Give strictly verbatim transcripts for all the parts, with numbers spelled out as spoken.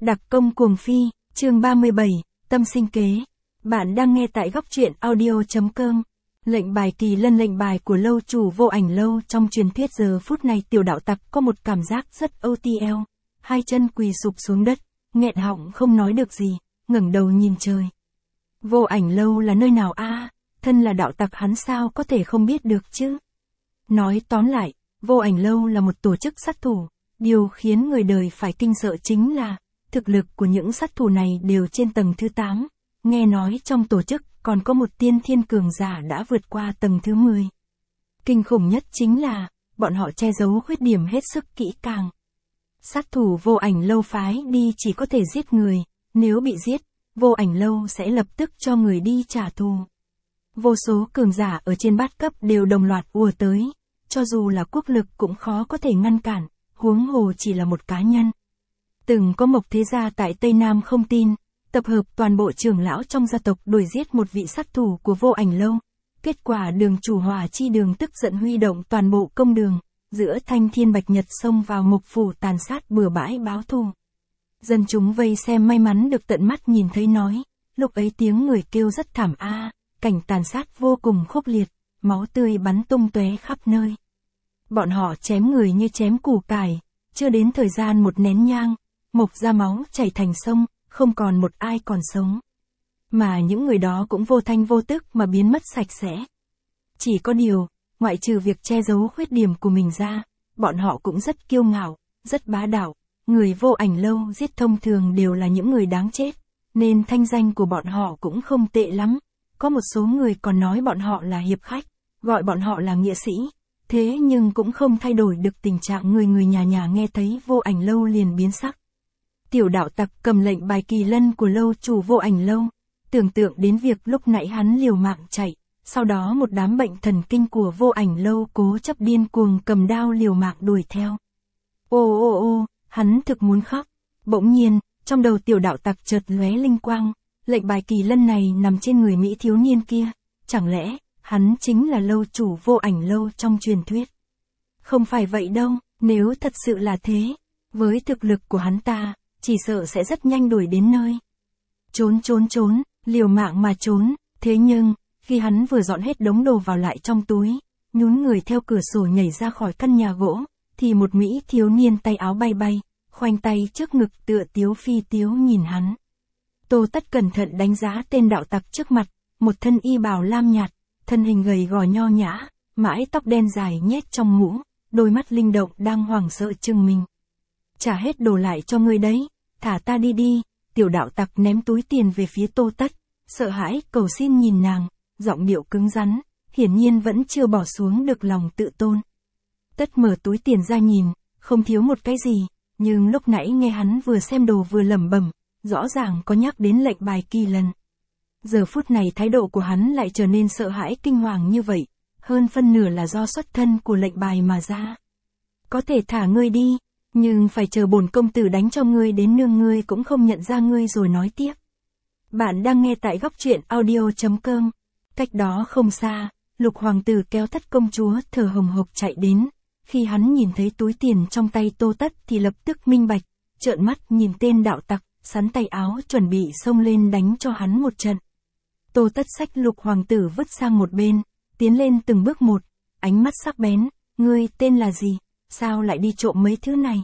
Đặc công cuồng phi, chương ba mươi bảy, tâm sinh kế. Bạn đang nghe tại góc truyện audio.com. Lệnh bài kỳ lân, lệnh bài của lâu chủ Vô Ảnh Lâu. Trong truyền thuyết giờ phút này tiểu đạo tặc có một cảm giác rất âu ti eo. Hai chân quỳ sụp xuống đất, nghẹn họng không nói được gì, ngẩng đầu nhìn trời. Vô Ảnh Lâu là nơi nào a? À? Thân là đạo tặc hắn sao có thể không biết được chứ? Nói tóm lại, Vô Ảnh Lâu là một tổ chức sát thủ. Điều khiến người đời phải kinh sợ chính là thực lực của những sát thủ này đều trên tầng thứ tám. Nghe nói trong tổ chức còn có một tiên thiên cường giả đã vượt qua tầng thứ mười. Kinh khủng nhất chính là bọn họ che giấu khuyết điểm hết sức kỹ càng. Sát thủ Vô Ảnh Lâu phái đi chỉ có thể giết người, nếu bị giết, Vô Ảnh Lâu sẽ lập tức cho người đi trả thù. Vô số cường giả ở trên bát cấp đều đồng loạt ùa tới, cho dù là quốc lực cũng khó có thể ngăn cản, huống hồ chỉ là một cá nhân. Từng có Mộc Thế Gia tại Tây Nam không tin, tập hợp toàn bộ trưởng lão trong gia tộc đuổi giết một vị sát thủ của Vô Ảnh Lâu. Kết quả đường chủ Hỏa Chi Đường tức giận huy động toàn bộ công đường, giữa thanh thiên bạch nhật xông vào Mộc phủ tàn sát bừa bãi báo thù. Dân chúng vây xem may mắn được tận mắt nhìn thấy nói, lúc ấy tiếng người kêu rất thảm a, cảnh tàn sát vô cùng khốc liệt, máu tươi bắn tung tóe khắp nơi. Bọn họ chém người như chém củ cải, chưa đến thời gian một nén nhang, Mộc ra máu chảy thành sông, không còn một ai còn sống. Mà những người đó cũng vô thanh vô tức mà biến mất sạch sẽ. Chỉ có điều, ngoại trừ việc che giấu khuyết điểm của mình ra, bọn họ cũng rất kiêu ngạo, rất bá đạo. Người Vô Ảnh Lâu giết thông thường đều là những người đáng chết, nên thanh danh của bọn họ cũng không tệ lắm. Có một số người còn nói bọn họ là hiệp khách, gọi bọn họ là nghĩa sĩ. Thế nhưng cũng không thay đổi được tình trạng người người nhà nhà nghe thấy Vô Ảnh Lâu liền biến sắc. Tiểu đạo tặc cầm lệnh bài kỳ lân của lâu chủ Vô Ảnh Lâu, tưởng tượng đến việc lúc nãy hắn liều mạng chạy, sau đó một đám bệnh thần kinh của Vô Ảnh Lâu cố chấp điên cuồng cầm đao liều mạng đuổi theo. Ô ô ô, hắn thực muốn khóc. Bỗng nhiên, trong đầu tiểu đạo tặc chợt lóe linh quang, lệnh bài kỳ lân này nằm trên người Mỹ thiếu niên kia, chẳng lẽ hắn chính là lâu chủ Vô Ảnh Lâu trong truyền thuyết? Không phải vậy đâu, nếu thật sự là thế, với thực lực của hắn ta, chỉ sợ sẽ rất nhanh đuổi đến nơi. Trốn trốn trốn, liều mạng mà trốn, thế nhưng, khi hắn vừa dọn hết đống đồ vào lại trong túi, nhún người theo cửa sổ nhảy ra khỏi căn nhà gỗ, thì một Mỹ thiếu niên tay áo bay bay, khoanh tay trước ngực tựa tiếu phi tiếu nhìn hắn. Tô Tất cẩn thận đánh giá tên đạo tặc trước mặt, một thân y bào lam nhạt, thân hình gầy gò nho nhã, mái tóc đen dài nhét trong mũ, đôi mắt linh động đang hoảng sợ trừng mình. Trả hết đồ lại cho ngươi đấy, thả ta đi đi. Tiểu đạo tặc ném túi tiền về phía Tô Tất, sợ hãi cầu xin nhìn nàng, giọng điệu cứng rắn, hiển nhiên vẫn chưa bỏ xuống được lòng tự tôn. Tất mở túi tiền ra nhìn, không thiếu một cái gì, nhưng lúc nãy nghe hắn vừa xem đồ vừa lẩm bẩm, rõ ràng có nhắc đến lệnh bài kỳ lân. Giờ phút này thái độ của hắn lại trở nên sợ hãi kinh hoàng như vậy, hơn phân nửa là do xuất thân của lệnh bài mà ra. Có thể thả ngươi đi, nhưng phải chờ bổn công tử đánh cho ngươi đến nương ngươi cũng không nhận ra ngươi rồi nói tiếp. Bạn đang nghe tại góc truyện audio.com. Cách đó không xa, Lục hoàng tử kéo Thất công chúa thở hồng hộc chạy đến. Khi hắn nhìn thấy túi tiền trong tay Tô Tất thì lập tức minh bạch, trợn mắt nhìn tên đạo tặc, sắn tay áo chuẩn bị xông lên đánh cho hắn một trận. Tô Tất xách Lục hoàng tử vứt sang một bên, tiến lên từng bước một, ánh mắt sắc bén, ngươi tên là gì, sao lại đi trộm mấy thứ này?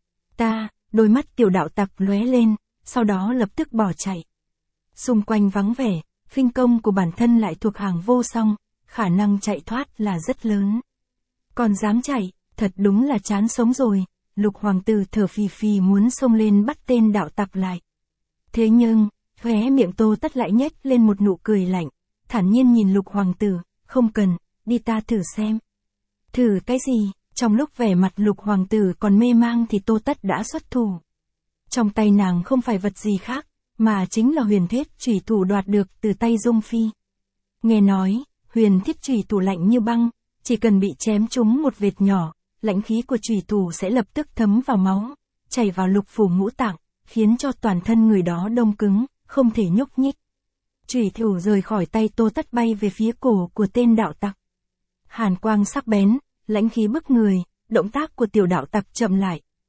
Ta, đôi mắt tiểu đạo tặc lóe lên, sau đó lập tức bỏ chạy. Xung quanh vắng vẻ, khinh công của bản thân lại thuộc hàng vô song, khả năng chạy thoát là rất lớn. Còn dám chạy, thật đúng là chán sống rồi. Lục hoàng tử thở phì phì muốn xông lên bắt tên đạo tặc lại. Thế nhưng, khóe miệng Tô Tất lại nhếch lên một nụ cười lạnh, thản nhiên nhìn Lục hoàng tử, không cần, đi ta thử xem. Thử cái gì? Trong lúc vẻ mặt Lục hoàng tử còn mê mang thì Tô Tất đã xuất thủ. Trong tay nàng không phải vật gì khác, mà chính là huyền thiết chủy thủ đoạt được từ tay Dung Phi. Nghe nói, huyền thiết chủy thủ lạnh như băng, chỉ cần bị chém trúng một vệt nhỏ, lãnh khí của chủy thủ sẽ lập tức thấm vào máu, chảy vào lục phủ ngũ tạng, khiến cho toàn thân người đó đông cứng, không thể nhúc nhích. Chủy thủ rời khỏi tay Tô Tất bay về phía cổ của tên đạo tặc. Hàn quang sắc bén, lãnh khí bức người, động tác của tiểu đạo tặc chậm lại,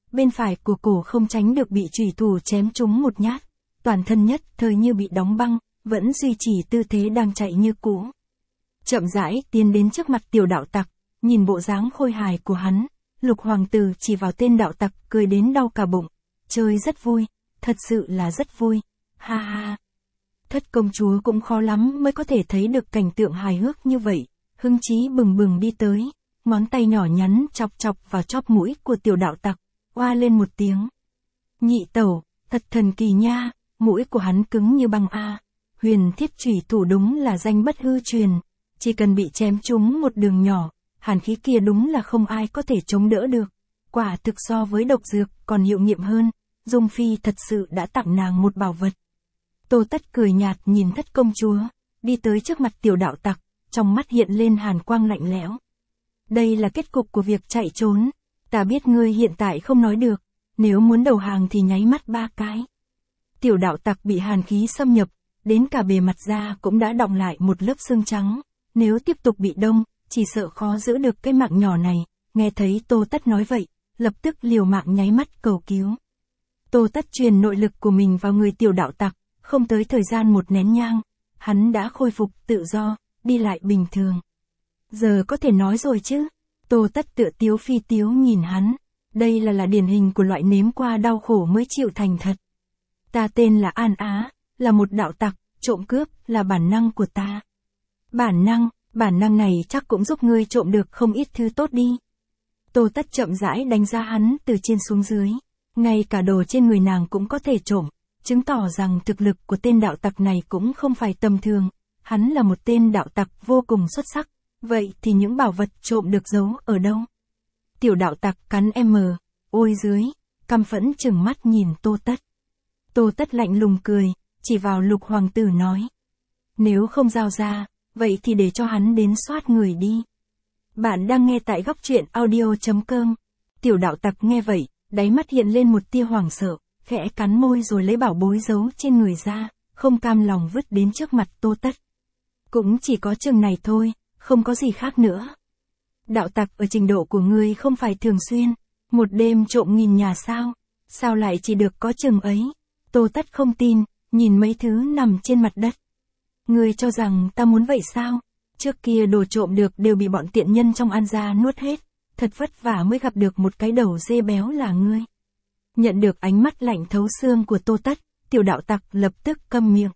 bên phải của cổ không tránh được bị chủy thủ chém trúng một nhát, toàn thân nhất thời như bị đóng băng, vẫn duy trì tư thế đang chạy như cũ. Chậm rãi tiến đến trước mặt tiểu đạo tặc, nhìn bộ dáng khôi hài của hắn, Lục hoàng tử chỉ vào tên đạo tặc cười đến đau cả bụng, chơi rất vui, thật sự là rất vui, ha ha. Thất công chúa cũng khó lắm mới có thể thấy được cảnh tượng hài hước như vậy, hứng chí bừng bừng đi tới, ngón tay nhỏ nhắn chọc chọc vào chóp mũi của tiểu đạo tặc, oa lên một tiếng. Nhị tẩu, thật thần kỳ nha, mũi của hắn cứng như băng a. Huyền thiết chủy thủ đúng là danh bất hư truyền, chỉ cần bị chém trúng một đường nhỏ, hàn khí kia đúng là không ai có thể chống đỡ được. Quả thực so với độc dược còn hiệu nghiệm hơn, Dung Phi thật sự đã tặng nàng một bảo vật. Tô Tất cười nhạt nhìn thất công chúa, đi tới trước mặt tiểu đạo tặc, trong mắt hiện lên hàn quang lạnh lẽo. Đây là kết cục của việc chạy trốn, ta biết ngươi hiện tại không nói được, nếu muốn đầu hàng thì nháy mắt ba cái. Tiểu đạo tặc bị hàn khí xâm nhập, đến cả bề mặt da cũng đã đọng lại một lớp xương trắng, nếu tiếp tục bị đông, chỉ sợ khó giữ được cái mạng nhỏ này. Nghe thấy Tô Tất nói vậy, lập tức liều mạng nháy mắt cầu cứu. Tô Tất truyền nội lực của mình vào người tiểu đạo tặc, không tới thời gian một nén nhang, hắn đã khôi phục tự do, đi lại bình thường. Giờ có thể nói rồi chứ? Tô Tất tựa tiếu phi tiếu nhìn hắn, đây là là điển hình của loại nếm qua đau khổ mới chịu thành thật. Ta tên là An Á, là một đạo tặc, trộm cướp là bản năng của ta. Bản năng, bản năng này chắc cũng giúp ngươi trộm được không ít thứ tốt đi. Tô Tất chậm rãi đánh giá hắn từ trên xuống dưới, ngay cả đồ trên người nàng cũng có thể trộm, chứng tỏ rằng thực lực của tên đạo tặc này cũng không phải tầm thường, hắn là một tên đạo tặc vô cùng xuất sắc, vậy thì những bảo vật trộm được giấu ở đâu? Tiểu đạo tặc cắn em, ôi dưới, căm phẫn chừng mắt nhìn Tô Tất. Tô Tất lạnh lùng cười, chỉ vào Lục hoàng tử nói. Nếu không giao ra, vậy thì để cho hắn đến soát người đi. Bạn đang nghe tại góc truyện audio chấm com. Tiểu đạo tặc nghe vậy, đáy mắt hiện lên một tia hoảng sợ, khẽ cắn môi rồi lấy bảo bối giấu trên người ra, không cam lòng vứt đến trước mặt Tô Tất. Cũng chỉ có chừng này thôi, không có gì khác nữa. Đạo tặc ở trình độ của ngươi không phải thường xuyên, một đêm trộm nghìn nhà sao, sao lại chỉ được có chừng ấy? Tô Tất không tin, nhìn mấy thứ nằm trên mặt đất. Ngươi cho rằng ta muốn vậy sao? Trước kia đồ trộm được đều bị bọn tiện nhân trong An gia nuốt hết, thật vất vả mới gặp được một cái đầu dê béo là ngươi. Nhận được ánh mắt lạnh thấu xương của Tô Tất, tiểu đạo tặc lập tức câm miệng.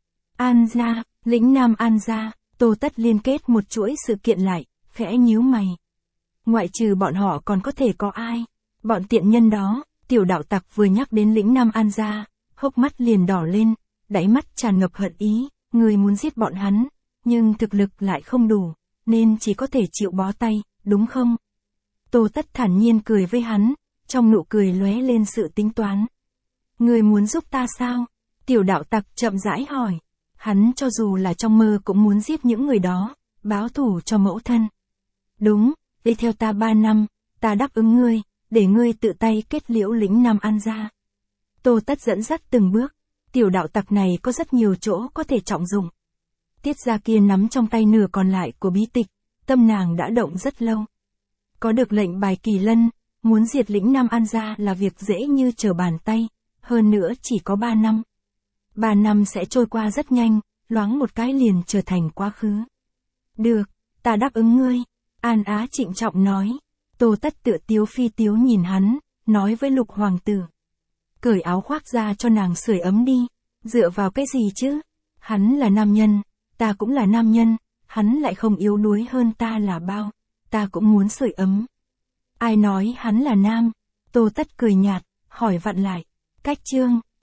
An gia, lĩnh Nam An gia, Tô Tất liên kết một chuỗi sự kiện lại, khẽ nhíu mày. Ngoại trừ bọn họ còn có thể có ai? Bọn tiện nhân đó, tiểu đạo tặc vừa nhắc đến lĩnh Nam An gia, hốc mắt liền đỏ lên, đáy mắt tràn ngập hận ý, người muốn giết bọn hắn, nhưng thực lực lại không đủ, nên chỉ có thể chịu bó tay, đúng không? Tô Tất thản nhiên cười với hắn, trong nụ cười lóe lên sự tính toán. Người muốn giúp ta sao? Tiểu đạo tặc chậm rãi hỏi. Hắn cho dù là trong mơ cũng muốn giết những người đó, báo thù cho mẫu thân. Đúng, đi theo ta ba năm, ta đáp ứng ngươi, để ngươi tự tay kết liễu lĩnh Nam An gia. Tô Tất dẫn dắt từng bước, tiểu đạo tặc này có rất nhiều chỗ có thể trọng dụng. Tiết Gia kia nắm trong tay nửa còn lại của bí tịch, tâm nàng đã động rất lâu. Có được lệnh bài kỳ lân, muốn diệt lĩnh Nam An gia là việc dễ như trở bàn tay, hơn nữa chỉ có ba năm. Ba năm sẽ trôi qua rất nhanh, loáng một cái liền trở thành quá khứ. Được, ta đáp ứng ngươi, An Á trịnh trọng nói. Tô Tất tựa tiếu phi tiếu nhìn hắn, nói với Lục hoàng tử. Cởi áo khoác ra cho nàng sưởi ấm đi, dựa vào cái gì chứ? Hắn là nam nhân, ta cũng là nam nhân, hắn lại không yếu đuối hơn ta là bao, ta cũng muốn sưởi ấm. Ai nói hắn là nam? Tô Tất cười nhạt, hỏi vặn lại. Cách chương,